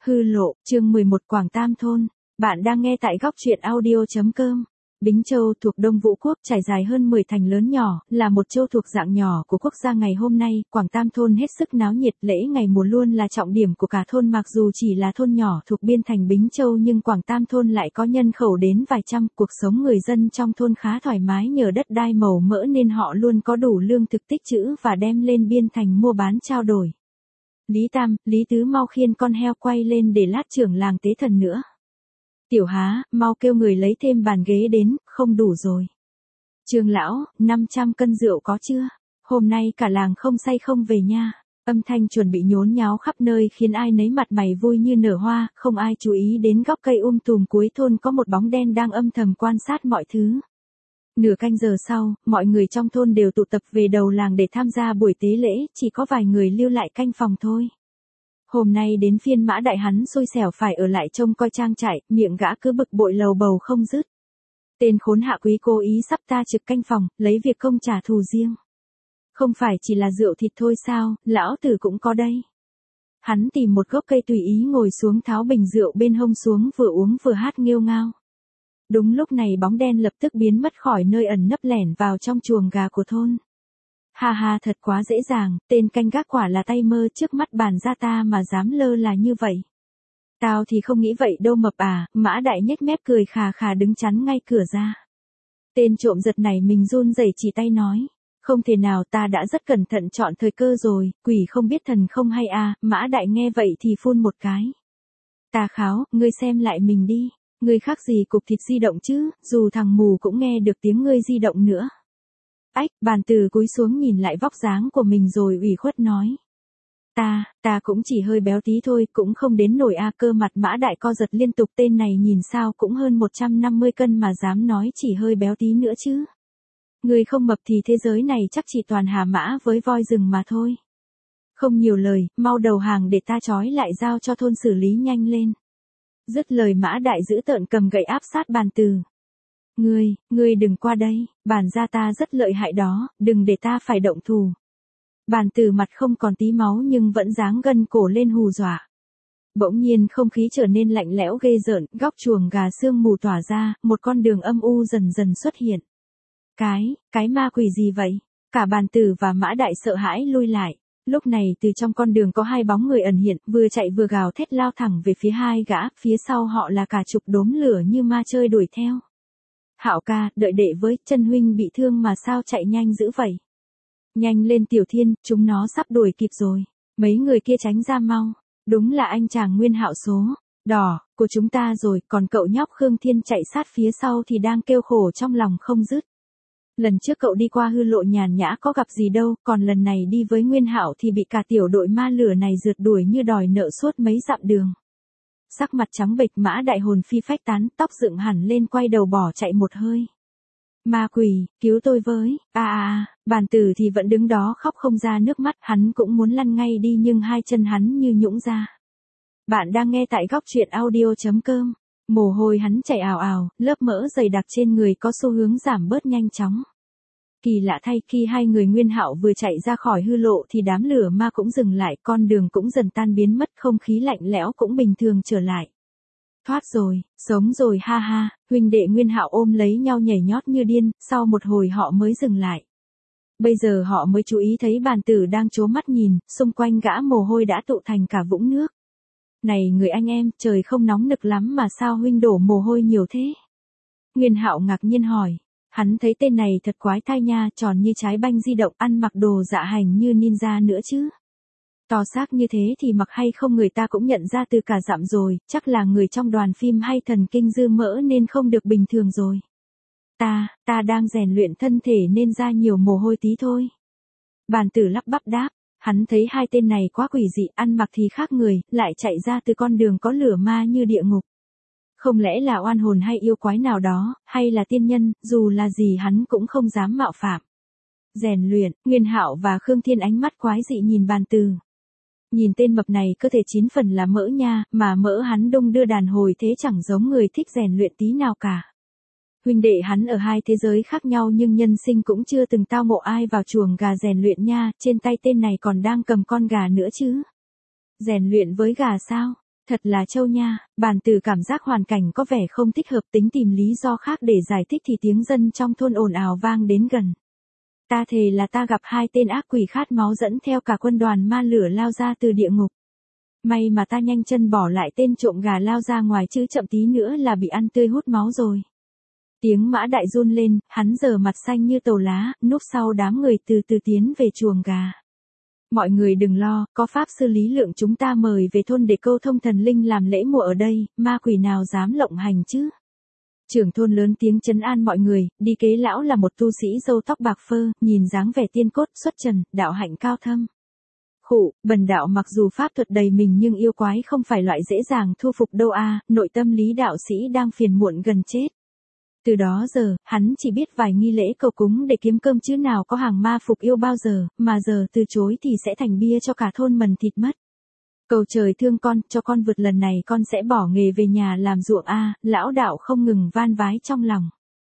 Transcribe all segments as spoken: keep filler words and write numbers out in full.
Hư lộ, chương mười một Quảng Tam Thôn. Bạn đang nghe tại góc truyện audio.com. Bính Châu thuộc Đông Vũ Quốc trải dài hơn mười thành lớn nhỏ, là một châu thuộc dạng nhỏ của quốc gia ngày hôm nay. Quảng Tam Thôn hết sức náo nhiệt, lễ ngày mùa luôn là trọng điểm của cả thôn. Mặc dù chỉ là thôn nhỏ thuộc biên thành Bính Châu nhưng Quảng Tam Thôn lại có nhân khẩu đến vài trăm. Cuộc sống người dân trong thôn khá thoải mái nhờ đất đai màu mỡ nên họ luôn có đủ lương thực tích trữ và đem lên biên thành mua bán trao đổi. Lý Tam, Lý Tứ mau khiêng con heo quay lên để lát trưởng làng tế thần nữa. Tiểu Há, mau kêu người lấy thêm bàn ghế đến, không đủ rồi. Trương lão, năm trăm cân rượu có chưa? Hôm nay cả làng không say không về nha. Âm thanh chuẩn bị nhốn nháo khắp nơi khiến ai nấy mặt mày vui như nở hoa, không ai chú ý đến góc cây um tùm cuối thôn có một bóng đen đang âm thầm quan sát mọi thứ. Nửa canh giờ sau, mọi người trong thôn đều tụ tập về đầu làng để tham gia buổi tế lễ, chỉ có vài người lưu lại canh phòng thôi. Hôm nay đến phiên Mã Đại hắn xui xẻo phải ở lại trông coi trang trại, miệng gã cứ bực bội lầu bầu không dứt. Tên khốn hạ quý cố ý sắp ta trực canh phòng, lấy việc công trả thù riêng. Không phải chỉ là rượu thịt thôi sao, lão tử cũng có đây. Hắn tìm một gốc cây tùy ý ngồi xuống tháo bình rượu bên hông xuống vừa uống vừa hát nghêu ngao. Đúng lúc này bóng đen lập tức biến mất khỏi nơi ẩn nấp lẻn vào trong chuồng gà của thôn. Ha ha, thật quá dễ dàng, tên canh gác quả là tay mơ, trước mắt bàn ra ta mà dám lơ là như vậy. Tao thì không nghĩ vậy đâu mập à. Mã Đại nhếch mép cười khà khà đứng chắn ngay cửa ra. Tên trộm giật này mình run rẩy chỉ tay nói. Không thể nào, ta đã rất cẩn thận chọn thời cơ rồi, quỷ không biết thần không hay à. Mã Đại nghe vậy thì phun một cái. Tà Kháo, ngươi xem lại mình đi. Ngươi khác gì cục thịt di động chứ, dù thằng mù cũng nghe được tiếng ngươi di động nữa. Ách, bàn từ cúi xuống nhìn lại vóc dáng của mình rồi ủy khuất nói. Ta, ta cũng chỉ hơi béo tí thôi, cũng không đến nổi a. Cơ mặt Mã Đại co giật liên tục, tên này nhìn sao cũng hơn một trăm năm mươi cân mà dám nói chỉ hơi béo tí nữa chứ. Ngươi không mập thì thế giới này chắc chỉ toàn hà mã với voi rừng mà thôi. Không nhiều lời, mau đầu hàng để ta trói lại giao cho thôn xử lý nhanh lên. Dứt lời Mã Đại giữ tợn cầm gậy áp sát bàn từ. Ngươi, ngươi đừng qua đây, bàn gia ta rất lợi hại đó, đừng để ta phải động thủ. Bàn từ mặt không còn tí máu nhưng vẫn dáng gân cổ lên hù dọa. Bỗng nhiên không khí trở nên lạnh lẽo ghê rợn, góc chuồng gà sương mù tỏa ra, một con đường âm u dần dần xuất hiện. Cái, cái ma quỷ gì vậy? Cả bàn tử và Mã Đại sợ hãi lui lại. Lúc này từ trong con đường có hai bóng người ẩn hiện, vừa chạy vừa gào thét lao thẳng về phía hai gã, phía sau họ là cả chục đốm lửa như ma chơi đuổi theo. Hạo ca, đợi đệ với, chân huynh bị thương mà sao chạy nhanh dữ vậy? Nhanh lên Tiểu Thiên, chúng nó sắp đuổi kịp rồi. Mấy người kia tránh ra mau. Đúng là anh chàng Nguyên Hạo số đỏ của chúng ta rồi, còn cậu nhóc Khương Thiên chạy sát phía sau thì đang kêu khổ trong lòng không dứt. Lần trước cậu đi qua hư lộ nhàn nhã có gặp gì đâu, còn lần này đi với Nguyên Hạo thì bị cả tiểu đội ma lửa này rượt đuổi như đòi nợ suốt mấy dặm đường. Sắc mặt trắng bệch Mã Đại hồn phi phách tán, tóc dựng hẳn lên quay đầu bỏ chạy một hơi. Ma quỷ, cứu tôi với, a a a, bàn tử thì vẫn đứng đó khóc không ra nước mắt, hắn cũng muốn lăn ngay đi nhưng hai chân hắn như nhũn ra. Bạn đang nghe tại góc truyện audio.com. Mồ hôi hắn chảy ào ào, lớp mỡ dày đặc trên người có xu hướng giảm bớt nhanh chóng. Kỳ lạ thay, khi hai người Nguyên Hạo vừa chạy ra khỏi hư lộ thì đám lửa ma cũng dừng lại, con đường cũng dần tan biến mất, không khí lạnh lẽo cũng bình thường trở lại. Thoát rồi, sống rồi ha ha, huynh đệ Nguyên Hạo ôm lấy nhau nhảy nhót như điên, sau một hồi họ mới dừng lại. Bây giờ họ mới chú ý thấy bàn tử đang trố mắt nhìn, xung quanh gã mồ hôi đã tụ thành cả vũng nước. Này người anh em, trời không nóng nực lắm mà sao huynh đổ mồ hôi nhiều thế? Nguyên Hạo ngạc nhiên hỏi. Hắn thấy tên này thật quái thai nha, tròn như trái banh di động, ăn mặc đồ dạ hành như ninja nữa chứ. To xác như thế thì mặc hay không người ta cũng nhận ra từ cả dặm rồi, chắc là người trong đoàn phim hay thần kinh dư mỡ nên không được bình thường rồi. Ta, ta đang rèn luyện thân thể nên ra nhiều mồ hôi tí thôi. Bàn tử lắp bắp đáp, hắn thấy hai tên này quá quỷ dị, ăn mặc thì khác người, lại chạy ra từ con đường có lửa ma như địa ngục. Không lẽ là oan hồn hay yêu quái nào đó, hay là tiên nhân, dù là gì hắn cũng không dám mạo phạm. Rèn luyện, Nguyên Hạo và Khương Thiên ánh mắt quái dị nhìn bàn từ. Nhìn tên mập này cơ thể chín phần là mỡ nha, mà mỡ hắn đung đưa đàn hồi thế chẳng giống người thích rèn luyện tí nào cả. Huynh đệ hắn ở hai thế giới khác nhau nhưng nhân sinh cũng chưa từng tao ngộ ai vào chuồng gà rèn luyện nha, trên tay tên này còn đang cầm con gà nữa chứ. Rèn luyện với gà sao? Thật là trâu nha, bàn từ cảm giác hoàn cảnh có vẻ không thích hợp, tính tìm lý do khác để giải thích thì tiếng dân trong thôn ồn ào vang đến gần. Ta thề là ta gặp hai tên ác quỷ khát máu dẫn theo cả quân đoàn ma lửa lao ra từ địa ngục. May mà ta nhanh chân bỏ lại tên trộm gà lao ra ngoài chứ chậm tí nữa là bị ăn tươi hút máu rồi. Tiếng mã đại run lên, hắn giờ mặt xanh như tàu lá, núp sau đám người từ từ tiến về chuồng gà. Mọi người đừng lo, có pháp sư Lý Lượng chúng ta mời về thôn để câu thông thần linh làm lễ mùa ở đây, ma quỷ nào dám lộng hành chứ. Trưởng thôn lớn tiếng trấn an mọi người, đi kế lão là một tu sĩ râu tóc bạc phơ, nhìn dáng vẻ tiên cốt xuất trần, đạo hạnh cao thâm. Khụ, bần đạo mặc dù pháp thuật đầy mình nhưng yêu quái không phải loại dễ dàng thu phục đâu a, nội tâm Lý đạo sĩ đang phiền muộn gần chết. Từ đó giờ, hắn chỉ biết vài nghi lễ cầu cúng để kiếm cơm chứ nào có hàng ma phục yêu bao giờ, mà giờ từ chối thì sẽ thành bia cho cả thôn mần thịt mất. Cầu trời thương con, cho con vượt lần này con sẽ bỏ nghề về nhà làm ruộng a, lão đạo không ngừng van vái trong lòng.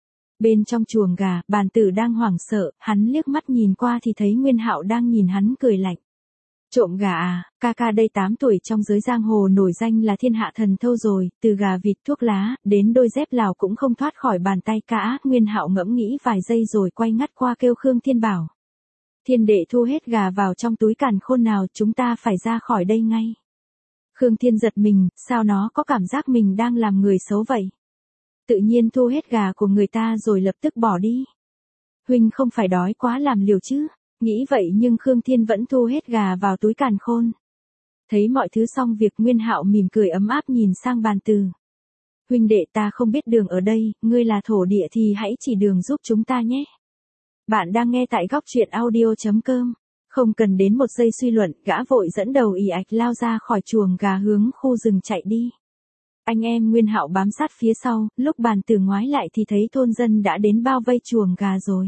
Bên trong chuồng gà, bàn tử đang hoảng sợ, hắn liếc mắt nhìn qua thì thấy Nguyên Hạo đang nhìn hắn cười lạnh. Trộm gà à, ca ca đây tám tuổi trong giới giang hồ nổi danh là thiên hạ thần thâu rồi, từ gà vịt thuốc lá, đến đôi dép Lào cũng không thoát khỏi bàn tay cả. Nguyên Hạo ngẫm nghĩ vài giây rồi quay ngắt qua kêu Khương Thiên bảo. Thiên đệ thu hết gà vào trong túi càn khôn nào, chúng ta phải ra khỏi đây ngay. Khương Thiên giật mình, sao nó có cảm giác mình đang làm người xấu vậy? Tự nhiên thu hết gà của người ta rồi lập tức bỏ đi. Huynh không phải đói quá làm liều chứ? Nghĩ vậy nhưng Khương Thiên vẫn thu hết gà vào túi càn khôn. Thấy mọi thứ xong việc, Nguyên Hạo mỉm cười ấm áp nhìn sang bàn từ. Huynh đệ, ta không biết đường ở đây, ngươi là thổ địa thì hãy chỉ đường giúp chúng ta nhé. Bạn đang nghe tại góc truyện audio chấm com. Không cần đến một giây suy luận, gã vội dẫn đầu ì ạch lao ra khỏi chuồng gà hướng khu rừng chạy đi. Anh em Nguyên Hạo bám sát phía sau, lúc bàn từ ngoái lại thì thấy thôn dân đã đến bao vây chuồng gà rồi.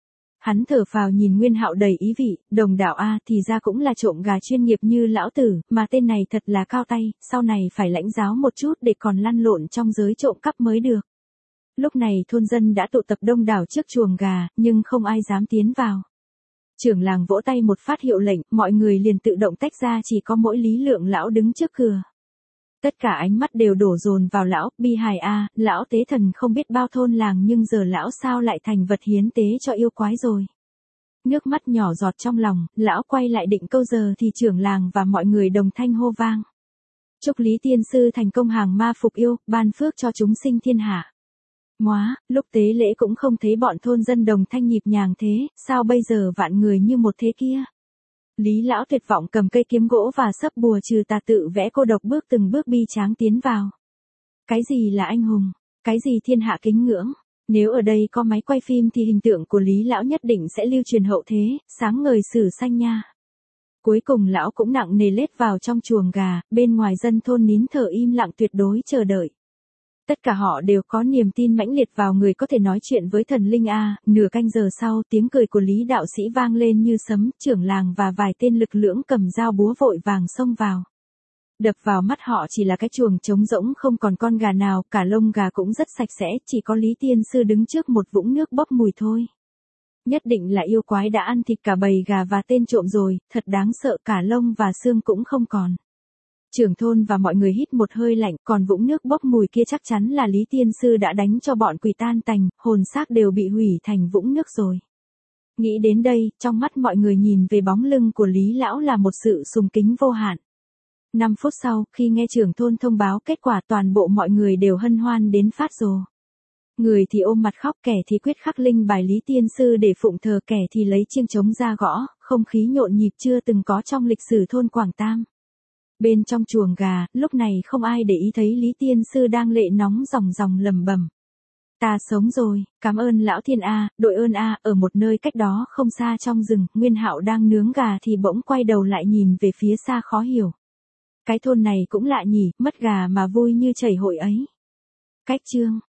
Hắn thở phào nhìn Nguyên Hạo đầy ý vị, đồng đạo a, thì ra cũng là trộm gà chuyên nghiệp như lão tử, mà tên này thật là cao tay, sau này phải lãnh giáo một chút để còn lăn lộn trong giới trộm cắp mới được. Lúc này thôn dân đã tụ tập đông đảo trước chuồng gà, nhưng không ai dám tiến vào. Trưởng làng vỗ tay một phát hiệu lệnh, mọi người liền tự động tách ra, chỉ có mỗi Lý Lượng lão đứng trước cửa. Tất cả ánh mắt đều đổ dồn vào lão, bi hài a, lão tế thần không biết bao thôn làng nhưng giờ lão sao lại thành vật hiến tế cho yêu quái rồi. Nước mắt nhỏ giọt trong lòng, lão quay lại định câu giờ thì trưởng làng và mọi người đồng thanh hô vang. Chúc Lý tiên sư thành công hàng ma phục yêu, ban phước cho chúng sinh thiên hạ. Móa, lúc tế lễ cũng không thấy bọn thôn dân đồng thanh nhịp nhàng thế, sao bây giờ vạn người như một thế kia. Lý lão tuyệt vọng cầm cây kiếm gỗ và sấp bùa trừ tà tự vẽ cô độc bước từng bước bi tráng tiến vào. Cái gì là anh hùng? Cái gì thiên hạ kính ngưỡng? Nếu ở đây có máy quay phim thì hình tượng của Lý lão nhất định sẽ lưu truyền hậu thế, sáng ngời sử xanh nha. Cuối cùng lão cũng nặng nề lết vào trong chuồng gà, bên ngoài dân thôn nín thở im lặng tuyệt đối chờ đợi. Tất cả họ đều có niềm tin mãnh liệt vào người có thể nói chuyện với thần linh a. Nửa canh giờ sau, tiếng cười của Lý đạo sĩ vang lên như sấm, trưởng làng và vài tên lực lưỡng cầm dao búa vội vàng xông vào. Đập vào mắt họ chỉ là cái chuồng trống rỗng không còn con gà nào, cả lông gà cũng rất sạch sẽ, chỉ có Lý tiên sư đứng trước một vũng nước bốc mùi thôi. Nhất định là yêu quái đã ăn thịt cả bầy gà và tên trộm rồi, thật đáng sợ, cả lông và xương cũng không còn. Trưởng thôn và mọi người hít một hơi lạnh, còn vũng nước bốc mùi kia chắc chắn là Lý tiên sư đã đánh cho bọn quỷ tan tành, hồn xác đều bị hủy thành vũng nước rồi. Nghĩ đến đây, trong mắt mọi người nhìn về bóng lưng của Lý lão là một sự sùng kính vô hạn. Năm phút sau, khi nghe trưởng thôn thông báo kết quả, toàn bộ mọi người đều hân hoan đến phát rồ. Người thì ôm mặt khóc, kẻ thì quyết khắc linh bài Lý tiên sư để phụng thờ, kẻ thì lấy chiêng trống ra gõ, không khí nhộn nhịp chưa từng có trong lịch sử thôn Quảng Tam. Bên trong chuồng gà, lúc này không ai để ý thấy Lý tiên sư đang lệ nóng ròng ròng lầm bầm. Ta sống rồi, cảm ơn lão thiên a, đội ơn a. Ở một nơi cách đó không xa trong rừng, Nguyên Hạo đang nướng gà thì bỗng quay đầu lại nhìn về phía xa khó hiểu. Cái thôn này cũng lạ nhỉ, mất gà mà vui như chảy hội ấy. Cách chương